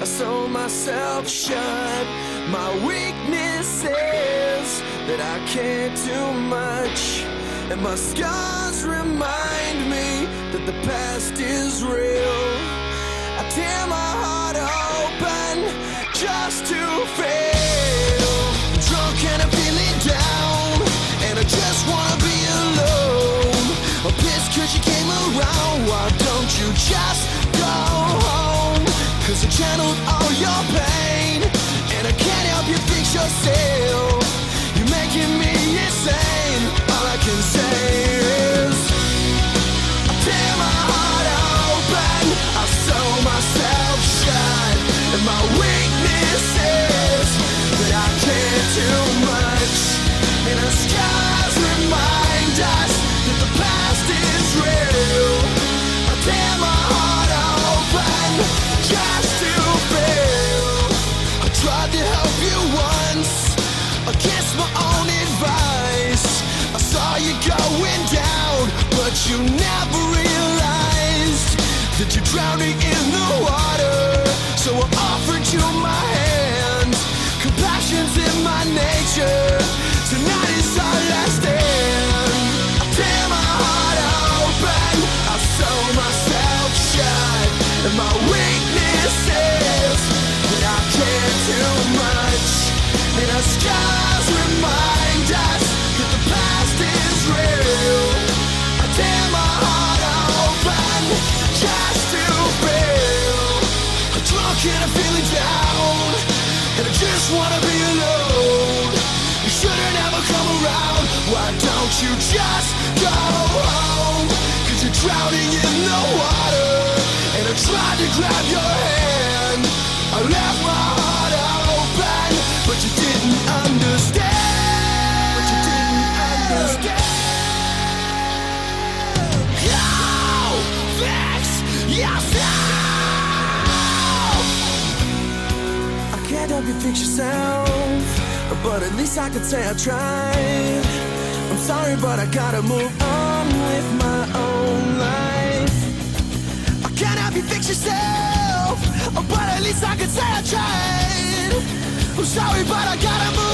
sew myself shut. My weakness is that I can't do much, and my scars remind me that the past is real. I tear my heart open just to fail. I'm drunk and I'm feeling down, and I just wanna be alone. I'm pissed cause you came around. Why don't you just go home? Cause I channeled all your pain, and I can't help you fix yourself. You're making me insane. All I can say is I tear my heart open, I sew myself shut, and my weakness is that I can't do much, and the scars remind us that the past is real. I tear my heart open just to feel. I tried to help you once against my own advice. I saw you going down, but you never realized that you're drowning in the water. So I offered you my hand. Compassion's in my nature. Tonight is our last stand. I tear my heart open, I sew myself shut, and my weakness is that I can't do much, and our scars remind us that the past is real. I tear my heart open just to feel. I'm drunk and I'm feeling down, and I just wanna be alone. You shouldn't ever come around. Why don't you just go home? Cause you're drowning in the water, and I tried to grab your hand. I left my heart open, but you didn't understand. But you didn't understand. Go fix yourself. I can't help you fix yourself, but at least I could say I tried. I'm sorry, but I gotta move on with my own life. I can't help you fix yourself, but at least I could say I tried. I'm sorry, but I gotta move